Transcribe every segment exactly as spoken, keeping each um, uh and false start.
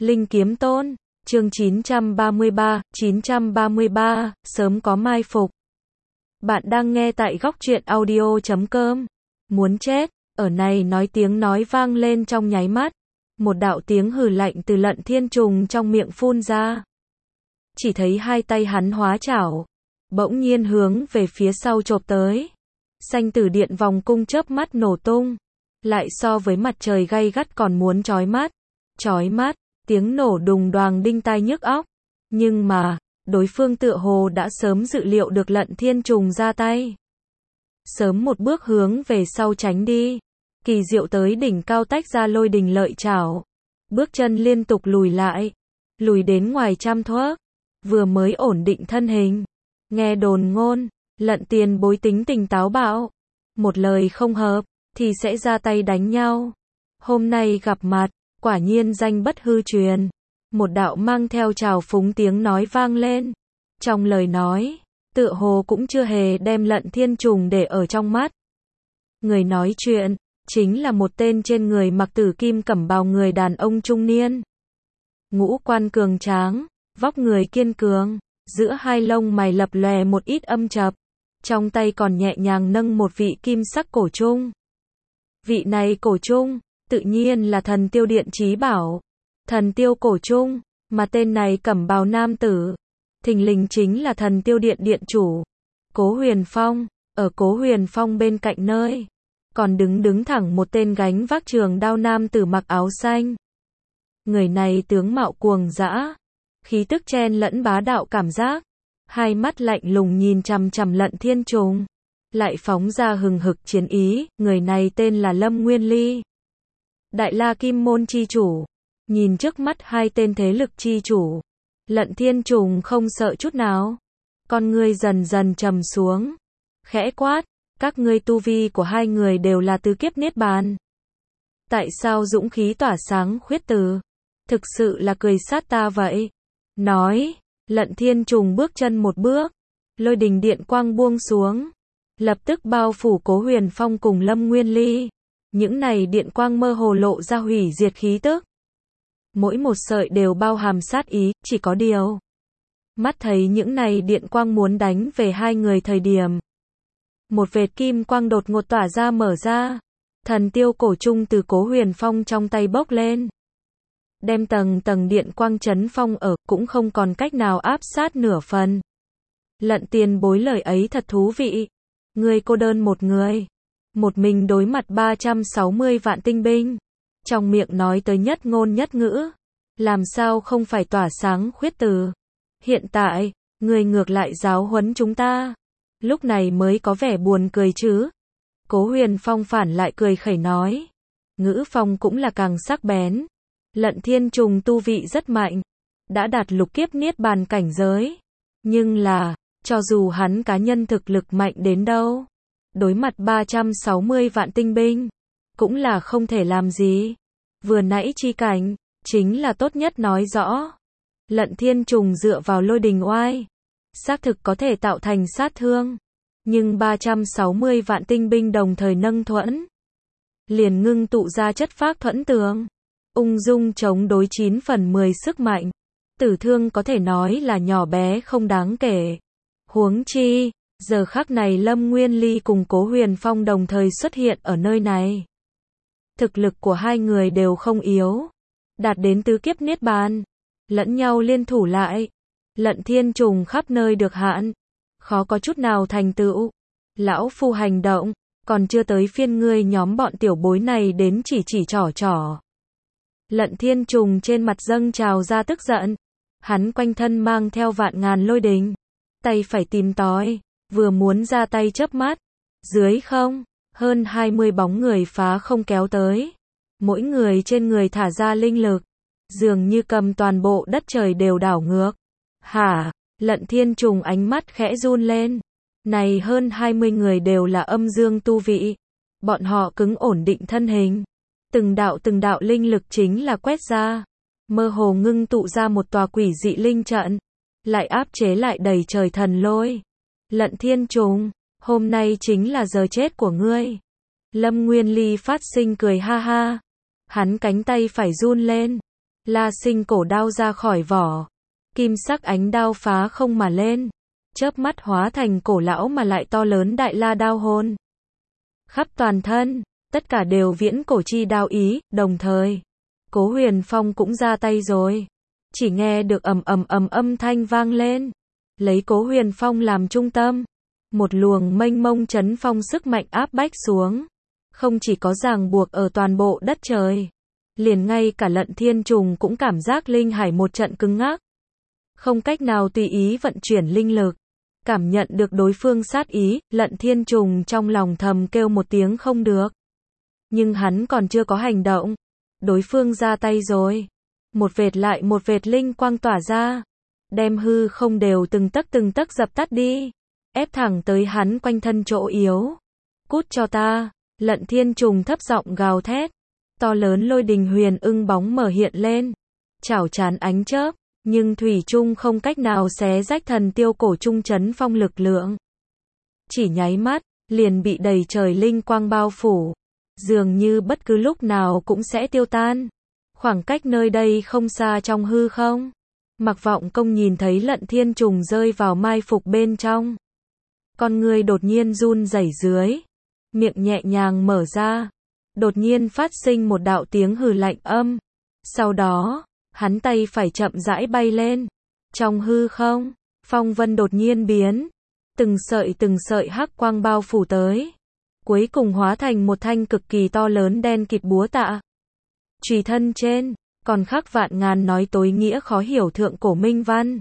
Linh Kiếm Tôn, chương chín trăm ba mươi ba, chín trăm ba mươi ba, sớm có mai phục. Bạn đang nghe tại góc truyện audio chấm com. Muốn chết, ở này nói tiếng nói vang lên trong nháy mắt. Một đạo tiếng hừ lạnh từ Lận Thiên Trùng trong miệng phun ra. Chỉ thấy hai tay hắn hóa chảo, bỗng nhiên hướng về phía sau chộp tới. Xanh tử điện vòng cung chớp mắt nổ tung, lại so với mặt trời gay gắt còn muốn chói mắt. Chói mắt, tiếng nổ đùng đoàng đinh tai nhức óc. Nhưng mà, đối phương tựa hồ đã sớm dự liệu được Lận Thiên Trùng ra tay. Sớm một bước hướng về sau tránh đi. Kỳ diệu tới đỉnh cao tách ra lôi đình lợi chảo. Bước chân liên tục lùi lại. Lùi đến ngoài trăm thước. Vừa mới ổn định thân hình. Nghe đồn ngôn, Lận tiền bối tính tình táo bạo. Một lời không hợp, thì sẽ ra tay đánh nhau. Hôm nay gặp mặt, quả nhiên danh bất hư truyền. Một đạo mang theo trào phúng tiếng nói vang lên. Trong lời nói, tựa hồ cũng chưa hề đem Lận Thiên Trùng để ở trong mắt. Người nói chuyện, chính là một tên trên người mặc tử kim cẩm bào người đàn ông trung niên. Ngũ quan cường tráng, vóc người kiên cường, giữa hai lông mày lập lòe một ít âm chập. Trong tay còn nhẹ nhàng nâng một vị kim sắc cổ trung. Vị này cổ trung, tự nhiên là thần tiêu điện chí bảo. Thần tiêu cổ trung, mà tên này cẩm bào nam tử, thình lình chính là thần tiêu điện điện chủ. Cố Huyền Phong, ở Cố Huyền Phong bên cạnh nơi, còn đứng đứng thẳng một tên gánh vác trường đao nam tử mặc áo xanh. Người này tướng mạo cuồng dã, khí tức chen lẫn bá đạo cảm giác, hai mắt lạnh lùng nhìn chằm chằm Lận Thiên Trùng, lại phóng ra hừng hực chiến ý. Người này tên là Lâm Nguyên Ly, Đại La Kim Môn chi chủ. Nhìn trước mắt hai tên thế lực chi chủ, Lận Thiên Trùng không sợ chút nào. Con ngươi dần dần trầm xuống, khẽ quát, các ngươi tu vi của hai người đều là tứ kiếp niết bàn. Tại sao dũng khí tỏa sáng khuyết từ? Thực sự là cười sát ta vậy. Nói, Lận Thiên Trùng bước chân một bước, lôi đình điện quang buông xuống, lập tức bao phủ Cố Huyền Phong cùng Lâm Nguyên Ly. Những này điện quang mơ hồ lộ ra hủy diệt khí tức. Mỗi một sợi đều bao hàm sát ý, chỉ có điều. Mắt thấy những này điện quang muốn đánh về hai người thời điểm. Một vệt kim quang đột ngột tỏa ra mở ra. Thần tiêu cổ trung từ Cố Huyền Phong trong tay bốc lên. Đem tầng tầng điện quang chấn phong ở, cũng không còn cách nào áp sát nửa phần. Lận tiền bối lời ấy thật thú vị. Ngươi cô đơn một người. Một mình đối mặt ba trăm sáu mươi vạn tinh binh. Trong miệng nói tới nhất ngôn nhất ngữ. Làm sao không phải tỏa sáng khuyết từ. Hiện tại, người ngược lại giáo huấn chúng ta. Lúc này mới có vẻ buồn cười chứ. Cố Huyền Phong phản lại cười khẩy nói. Ngữ phong cũng là càng sắc bén. Lận Thiên Trùng tu vị rất mạnh. Đã đạt lục kiếp niết bàn cảnh giới. Nhưng là, cho dù hắn cá nhân thực lực mạnh đến đâu. Đối mặt ba trăm sáu mươi vạn tinh binh. Cũng là không thể làm gì. Vừa nãy chi cảnh, chính là tốt nhất nói rõ. Lận Thiên Trùng dựa vào lôi đình oai. Xác thực có thể tạo thành sát thương. Nhưng ba trăm sáu mươi vạn tinh binh đồng thời nâng thuẫn. Liền ngưng tụ ra chất phác thuẫn tường. Ung dung chống đối chín phần mười sức mạnh. Tử thương có thể nói là nhỏ bé không đáng kể. Huống chi, giờ khắc này Lâm Nguyên Ly cùng Cố Huyền Phong đồng thời xuất hiện ở nơi này. Thực lực của hai người đều không yếu. Đạt đến tứ kiếp niết bàn. Lẫn nhau liên thủ lại. Lận Thiên Trùng khắp nơi được hạn. Khó có chút nào thành tựu. Lão phu hành động. Còn chưa tới phiên ngươi nhóm bọn tiểu bối này đến chỉ chỉ trỏ trỏ. Lận Thiên Trùng trên mặt dâng trào ra tức giận. Hắn quanh thân mang theo vạn ngàn lôi đình. Tay phải tìm tòi. Vừa muốn ra tay chớp mắt. Dưới không. Hơn hai mươi bóng người phá không kéo tới. Mỗi người trên người thả ra linh lực. Dường như cầm toàn bộ đất trời đều đảo ngược. Hả? Lận Thiên Trùng ánh mắt khẽ run lên. Này hơn hai mươi người đều là âm dương tu vị. Bọn họ cứng ổn định thân hình. Từng đạo từng đạo linh lực chính là quét ra. Mơ hồ ngưng tụ ra một tòa quỷ dị linh trận. Lại áp chế lại đầy trời thần lôi. Lận Thiên Trùng, hôm nay chính là giờ chết của ngươi. Lâm Nguyên Ly phát sinh cười ha ha. Hắn cánh tay phải run lên. La Sinh cổ đao ra khỏi vỏ. Kim sắc ánh đao phá không mà lên. Chớp mắt hóa thành cổ lão mà lại to lớn đại la đao hồn. Khắp toàn thân, tất cả đều viễn cổ chi đao ý, đồng thời. Cố Huyền Phong cũng ra tay rồi. Chỉ nghe được ầm ầm ầm âm thanh vang lên. Lấy Cố Huyền Phong làm trung tâm. Một luồng mênh mông chấn phong sức mạnh áp bách xuống. Không chỉ có ràng buộc ở toàn bộ đất trời. Liền ngay cả Lận Thiên Trùng cũng cảm giác linh hải một trận cứng ngắc. Không cách nào tùy ý vận chuyển linh lực. Cảm nhận được đối phương sát ý, Lận Thiên Trùng trong lòng thầm kêu một tiếng không được. Nhưng hắn còn chưa có hành động. Đối phương ra tay rồi. Một vệt lại một vệt linh quang tỏa ra. Đem hư không đều từng tấc từng tấc dập tắt đi. Ép thẳng tới hắn quanh thân chỗ yếu. Cút cho ta. Lận Thiên Trùng thấp giọng gào thét. To lớn lôi đình huyền ưng bóng mở hiện lên. Chảo chán ánh chớp. Nhưng thủy chung không cách nào xé rách thần tiêu cổ trung chấn phong lực lượng. Chỉ nháy mắt, liền bị đầy trời linh quang bao phủ. Dường như bất cứ lúc nào cũng sẽ tiêu tan. Khoảng cách nơi đây không xa trong hư không. Mặc Vọng Công nhìn thấy Lận Thiên Trùng rơi vào mai phục bên trong. Con người đột nhiên run rẩy dưới. Miệng nhẹ nhàng mở ra. Đột nhiên phát sinh một đạo tiếng hừ lạnh âm. Sau đó, hắn tay phải chậm rãi bay lên. Trong hư không, phong vân đột nhiên biến. Từng sợi từng sợi hắc quang bao phủ tới. Cuối cùng hóa thành một thanh cực kỳ to lớn đen kịt búa tạ. Chùy thân trên, còn khắc vạn ngàn nói tối nghĩa khó hiểu thượng cổ minh văn.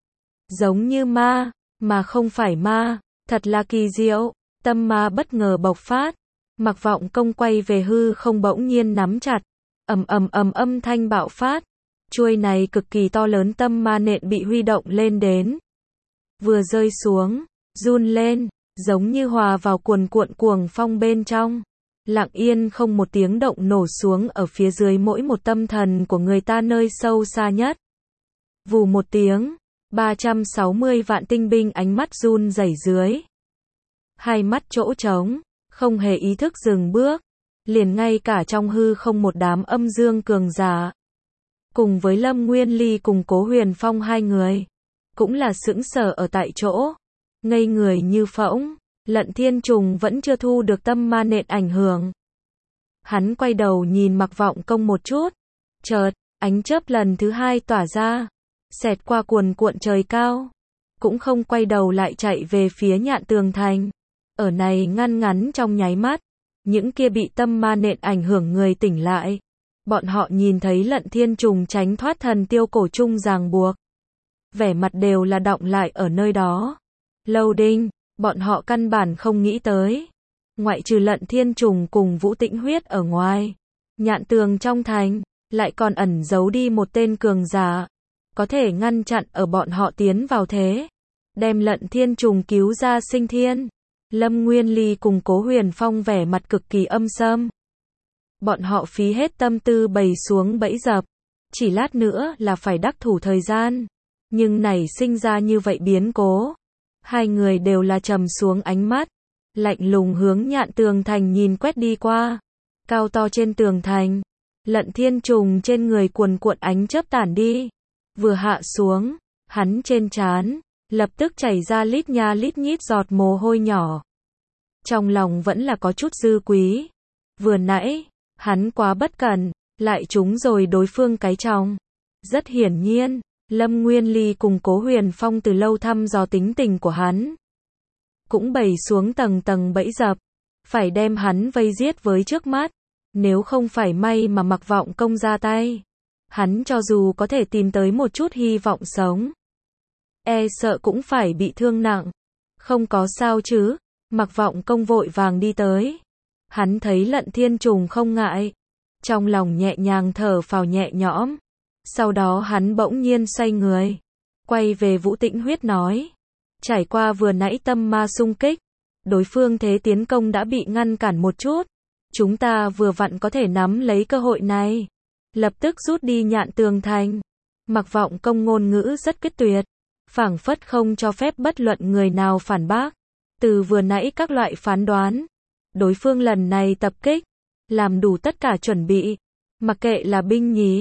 Giống như ma, mà không phải ma, thật là kỳ diệu. Tâm ma bất ngờ bộc phát. Mặc Vọng Công quay về hư không bỗng nhiên nắm chặt. Ầm ầm ầm âm thanh bạo phát. Chuôi này cực kỳ to lớn tâm ma nện bị huy động lên đến. Vừa rơi xuống, run lên, giống như hòa vào cuồn cuộn cuồng phong bên trong. Lặng yên không một tiếng động nổ xuống ở phía dưới mỗi một tâm thần của người ta nơi sâu xa nhất. Vù một tiếng, ba trăm sáu mươi vạn tinh binh ánh mắt run rẩy dưới. Hai mắt chỗ trống, không hề ý thức dừng bước. Liền ngay cả trong hư không một đám âm dương cường giả. Cùng với Lâm Nguyên Ly cùng Cố Huyền Phong hai người. Cũng là sững sờ ở tại chỗ. Ngây người như phỗng. Lận Thiên Trùng vẫn chưa thu được tâm ma nện ảnh hưởng. Hắn quay đầu nhìn Mặc Vọng Công một chút. Chợt, ánh chớp lần thứ hai tỏa ra. Xẹt qua cuồn cuộn trời cao. Cũng không quay đầu lại chạy về phía Nhạn Tường Thành. Ở này ngăn ngắn trong nháy mắt. Những kia bị tâm ma nện ảnh hưởng người tỉnh lại. Bọn họ nhìn thấy Lận Thiên Trùng tránh thoát thần tiêu cổ trung ràng buộc. Vẻ mặt đều là đọng lại ở nơi đó. Lâu đinh, bọn họ căn bản không nghĩ tới. Ngoại trừ Lận Thiên Trùng cùng Vũ Tĩnh Huyết ở ngoài. Nhạn Tường trong thành, lại còn ẩn giấu đi một tên cường giả. Có thể ngăn chặn ở bọn họ tiến vào thế. Đem Lận Thiên Trùng cứu ra sinh thiên. Lâm Nguyên Ly cùng Cố Huyền Phong vẻ mặt cực kỳ âm sâm. Bọn họ phí hết tâm tư bày xuống bẫy dập. Chỉ lát nữa là phải đắc thủ thời gian. Nhưng nảy sinh ra như vậy biến cố. Hai người đều là trầm xuống ánh mắt. Lạnh lùng hướng Nhạn Tường Thành nhìn quét đi qua. Cao to trên tường thành. Lận Thiên Trùng trên người cuồn cuộn ánh chớp tản đi. Vừa hạ xuống. Hắn trên trán. Lập tức chảy ra lít nha lít nhít giọt mồ hôi nhỏ. Trong lòng vẫn là có chút dư quý. Vừa nãy, hắn quá bất cẩn, lại trúng rồi đối phương cái trọng. Rất hiển nhiên, Lâm Nguyên Ly cùng Cố Huyền Phong từ lâu thăm dò tính tình của hắn. Cũng bày xuống tầng tầng bẫy dập. Phải đem hắn vây giết với trước mắt. Nếu không phải may mà Mặc Vọng Công ra tay. Hắn cho dù có thể tìm tới một chút hy vọng sống. E sợ cũng phải bị thương nặng. Không có sao chứ. Mặc Vọng Công vội vàng đi tới. Hắn thấy Lận Thiên Trùng không ngại. Trong lòng nhẹ nhàng thở phào nhẹ nhõm. Sau đó hắn bỗng nhiên xoay người. Quay về Vũ Tĩnh Huyết nói. Trải qua vừa nãy tâm ma xung kích. Đối phương thế tiến công đã bị ngăn cản một chút. Chúng ta vừa vặn có thể nắm lấy cơ hội này. Lập tức rút đi Nhạn Tường Thành. Mặc Vọng Công ngôn ngữ rất quyết tuyệt. Phảng phất không cho phép bất luận người nào phản bác. Từ vừa nãy các loại phán đoán. Đối phương lần này tập kích. Làm đủ tất cả chuẩn bị. Mặc kệ là binh nhì.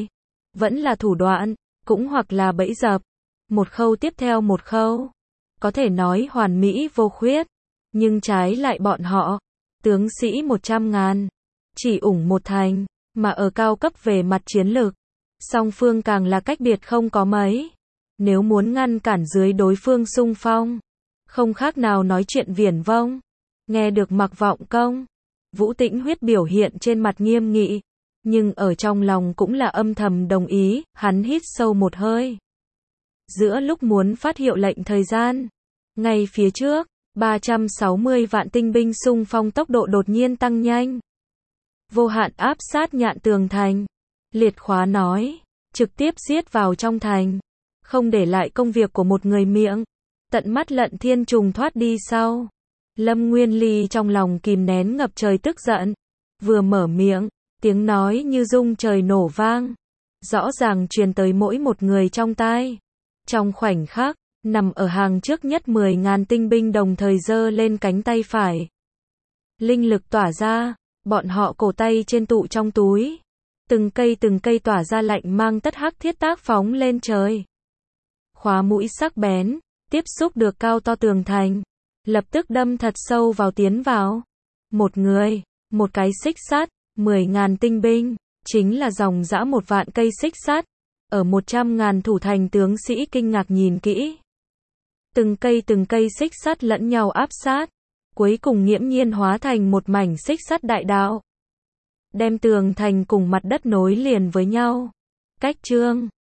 Vẫn là thủ đoạn, cũng hoặc là bẫy dập. Một khâu tiếp theo một khâu. Có thể nói hoàn mỹ vô khuyết. Nhưng trái lại bọn họ, tướng sĩ một trăm ngàn, chỉ ủng một thành, mà ở cao cấp về mặt chiến lược. Song phương càng là cách biệt không có mấy. Nếu muốn ngăn cản dưới đối phương xung phong, không khác nào nói chuyện viển vông. Nghe được Mặc Vọng Công, Vũ Tĩnh Huyết biểu hiện trên mặt nghiêm nghị, nhưng ở trong lòng cũng là âm thầm đồng ý, hắn hít sâu một hơi. Giữa lúc muốn phát hiệu lệnh thời gian, ngay phía trước, ba trăm sáu mươi vạn tinh binh xung phong tốc độ đột nhiên tăng nhanh. Vô hạn áp sát Nhạn Tường thành. Liệt Khóa nói, trực tiếp giết vào trong thành, không để lại công việc của một người miệng. Tận mắt Lận Thiên Trùng thoát đi sau. Lâm Nguyên Ly trong lòng kìm nén ngập trời tức giận. Vừa mở miệng, tiếng nói như rung trời nổ vang. Rõ ràng truyền tới mỗi một người trong tai. Trong khoảnh khắc, nằm ở hàng trước nhất mười ngàn tinh binh đồng thời giơ lên cánh tay phải. Linh lực tỏa ra, bọn họ cổ tay trên tụ trong túi. Từng cây từng cây tỏa ra lạnh mang tất hắc thiết tác phóng lên trời. Khóa mũi sắc bén, tiếp xúc được cao to tường thành. Lập tức đâm thật sâu vào tiến vào. Một người, một cái xích sắt, mười ngàn tinh binh, chính là dòng dã một vạn cây xích sắt. Ở một trăm ngàn thủ thành tướng sĩ kinh ngạc nhìn kỹ. Từng cây từng cây xích sắt lẫn nhau áp sát. Cuối cùng nghiễm nhiên hóa thành một mảnh xích sắt đại đạo. Đem tường thành cùng mặt đất nối liền với nhau. Cách trương